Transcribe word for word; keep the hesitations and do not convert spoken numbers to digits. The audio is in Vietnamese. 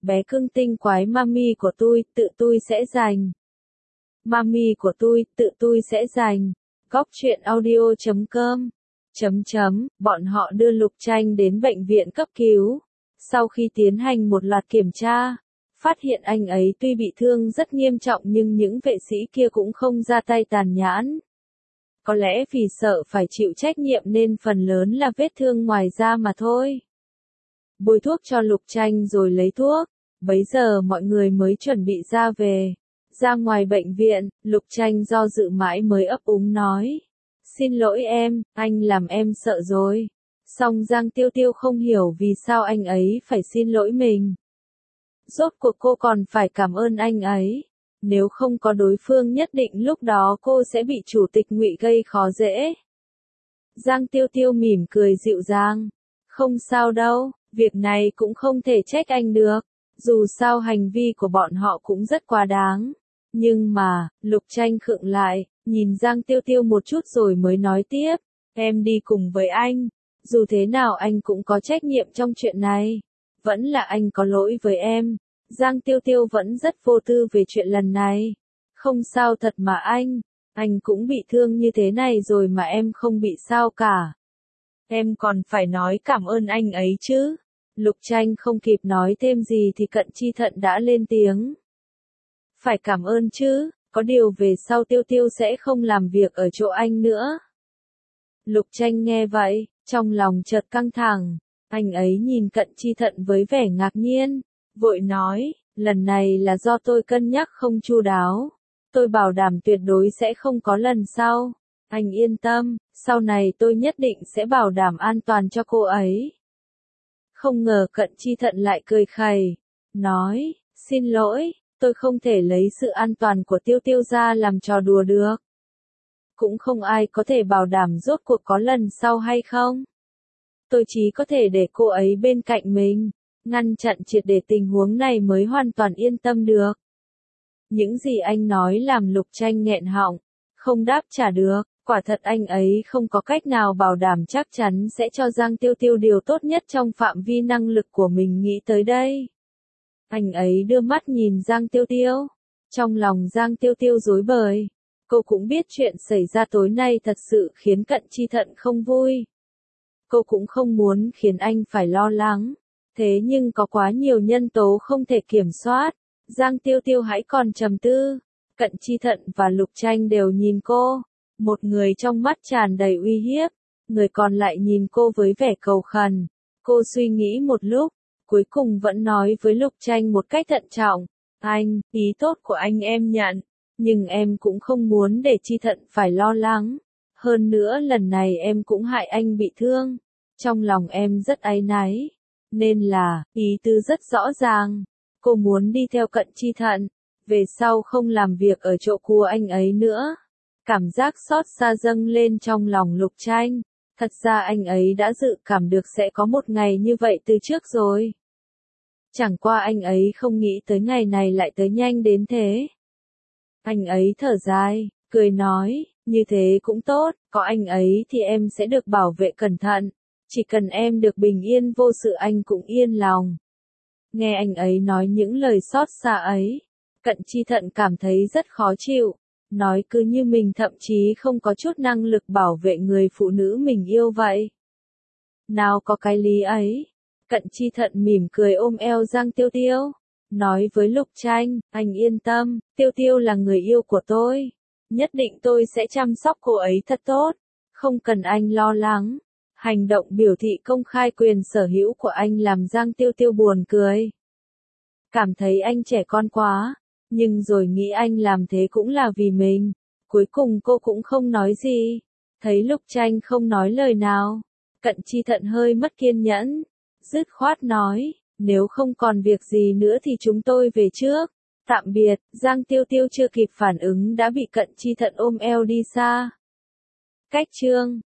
bé cưng tinh quái mami của tôi, tự tôi sẽ giành. Mami của tôi, tự tôi sẽ giành. Góc truyện audio chấm com Chấm chấm, bọn họ đưa Lục Tranh đến bệnh viện cấp cứu. Sau khi tiến hành một loạt kiểm tra, phát hiện anh ấy tuy bị thương rất nghiêm trọng nhưng những vệ sĩ kia cũng không ra tay tàn nhẫn. Có lẽ vì sợ phải chịu trách nhiệm nên phần lớn là vết thương ngoài da mà thôi. Bôi thuốc cho Lục Tranh rồi lấy thuốc, bấy giờ mọi người mới chuẩn bị ra về. Ra ngoài bệnh viện, Lục Tranh do dự mãi mới ấp úng nói. Xin lỗi em, anh làm em sợ rồi. Song Giang Tiêu Tiêu không hiểu vì sao anh ấy phải xin lỗi mình. Rốt cuộc cô còn phải cảm ơn anh ấy. Nếu không có đối phương nhất định lúc đó cô sẽ bị chủ tịch Ngụy gây khó dễ. Giang Tiêu Tiêu mỉm cười dịu dàng. Không sao đâu, việc này cũng không thể trách anh được. Dù sao hành vi của bọn họ cũng rất quá đáng. Nhưng mà, Lục Tranh khựng lại, nhìn Giang Tiêu Tiêu một chút rồi mới nói tiếp. Em đi cùng với anh. Dù thế nào anh cũng có trách nhiệm trong chuyện này. Vẫn là anh có lỗi với em. Giang Tiêu Tiêu vẫn rất vô tư về chuyện lần này. Không sao thật mà anh. Anh cũng bị thương như thế này rồi mà em không bị sao cả. Em còn phải nói cảm ơn anh ấy chứ. Lục Tranh không kịp nói thêm gì thì Cận Chi Thận đã lên tiếng. Phải cảm ơn chứ, có điều về sau Tiêu Tiêu sẽ không làm việc ở chỗ anh nữa. Lục Tranh nghe vậy, trong lòng chợt căng thẳng. Anh ấy nhìn Cận Chi Thận với vẻ ngạc nhiên, vội nói, lần này là do tôi cân nhắc không chu đáo. Tôi bảo đảm tuyệt đối sẽ không có lần sau. Anh yên tâm, sau này tôi nhất định sẽ bảo đảm an toàn cho cô ấy. Không ngờ Cận Chi Thận lại cười khẩy, nói, xin lỗi, tôi không thể lấy sự an toàn của Tiêu Tiêu ra làm trò đùa được. Cũng không ai có thể bảo đảm rốt cuộc có lần sau hay không. Tôi chỉ có thể để cô ấy bên cạnh mình, ngăn chặn triệt để tình huống này mới hoàn toàn yên tâm được. Những gì anh nói làm Lục Tranh nghẹn họng, không đáp trả được, quả thật anh ấy không có cách nào bảo đảm chắc chắn sẽ cho Giang Tiêu Tiêu điều tốt nhất trong phạm vi năng lực của mình nghĩ tới đây. Anh ấy đưa mắt nhìn Giang Tiêu Tiêu, trong lòng Giang Tiêu Tiêu rối bời, cô cũng biết chuyện xảy ra tối nay thật sự khiến Cận Chi Thận không vui. Cô cũng không muốn khiến anh phải lo lắng, thế nhưng có quá nhiều nhân tố không thể kiểm soát. Giang Tiêu Tiêu hãy còn trầm tư, Cận Chi Thận và Lục Tranh đều nhìn cô, một người trong mắt tràn đầy uy hiếp, người còn lại nhìn cô với vẻ cầu khẩn. Cô suy nghĩ một lúc, cuối cùng vẫn nói với Lục Tranh một cách thận trọng, anh, ý tốt của anh em nhận, nhưng em cũng không muốn để Chi Thận phải lo lắng. Hơn nữa lần này em cũng hại anh bị thương, trong lòng em rất áy náy, nên là, ý tứ rất rõ ràng. Cô muốn đi theo Cận Chi Thận, về sau không làm việc ở chỗ của anh ấy nữa. Cảm giác xót xa dâng lên trong lòng Lục Tranh, thật ra anh ấy đã dự cảm được sẽ có một ngày như vậy từ trước rồi. Chẳng qua anh ấy không nghĩ tới ngày này lại tới nhanh đến thế. Anh ấy thở dài, cười nói, như thế cũng tốt, có anh ấy thì em sẽ được bảo vệ cẩn thận, chỉ cần em được bình yên vô sự anh cũng yên lòng. Nghe anh ấy nói những lời xót xa ấy, Cận Chi Thận cảm thấy rất khó chịu, nói cứ như mình thậm chí không có chút năng lực bảo vệ người phụ nữ mình yêu vậy. Nào có cái lý ấy. Cận Chi Thận mỉm cười ôm eo Giang Tiêu Tiêu, nói với Lục Tranh, anh yên tâm, Tiêu Tiêu là người yêu của tôi, nhất định tôi sẽ chăm sóc cô ấy thật tốt, không cần anh lo lắng. Hành động biểu thị công khai quyền sở hữu của anh làm Giang Tiêu Tiêu buồn cười. Cảm thấy anh trẻ con quá, nhưng rồi nghĩ anh làm thế cũng là vì mình. Cuối cùng cô cũng không nói gì. Thấy Lục Tranh không nói lời nào, Cận Chi Thận hơi mất kiên nhẫn, dứt khoát nói, nếu không còn việc gì nữa thì chúng tôi về trước. Tạm biệt. Giang Tiêu Tiêu chưa kịp phản ứng đã bị Cận Chi Thận ôm eo đi xa. Cách chương